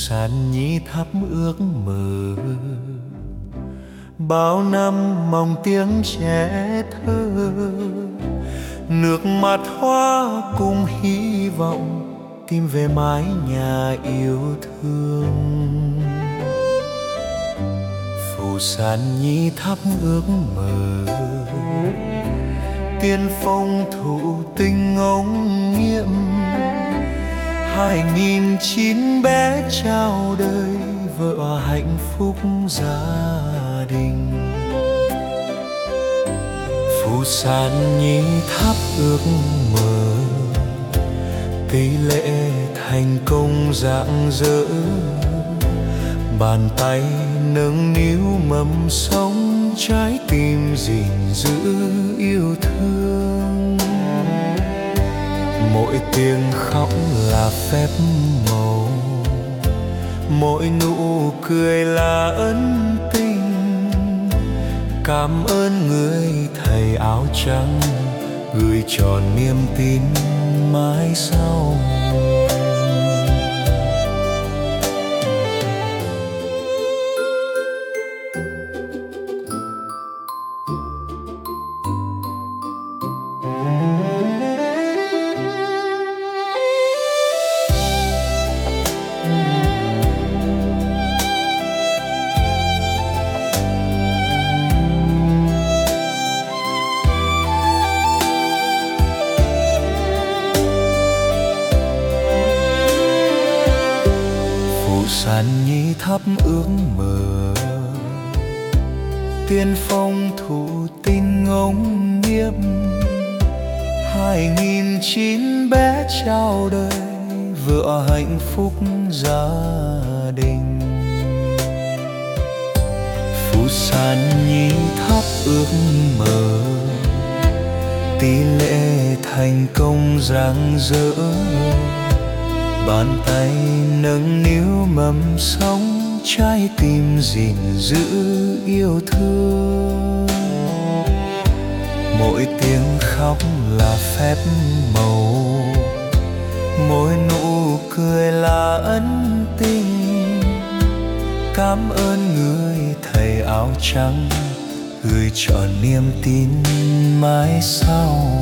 sàn nhí thắp ước mơ, bao năm mong tiếng trẻ thơ, nước mắt hoa cùng hy vọng tìm về mái nhà yêu thương. Phủ sàn nhí thắp ước mơ, tiên phong thụ tình ống nghiệm, 2009 bé chào đời, vợ hạnh phúc gia đình. Phủ sàn nhí thắp ước mơ, tỷ lệ thành công rạng rỡ, bàn tay nâng niu mầm sống, trái tim gìn giữ yêu thương. Mỗi tiếng khóc là phép màu, mỗi nụ cười là ân tình. Cảm ơn người thầy áo trắng, gửi tròn niềm tin mãi sau. Sàn nhí thắp ước mơ, tiên phong thụ tình ống nghiệm, 2009 bé chào đời, vợ hạnh phúc gia đình. Phủ sàn nhí thắp ước mơ, tỷ lệ thành công rạng rỡ, bàn tay nâng niu mầm sống, trái tim gìn giữ yêu thương. Mỗi tiếng khóc là phép màu, mỗi nụ cười là ân tình. Cảm ơn người thầy áo trắng, gửi trọn niềm tin mãi sau.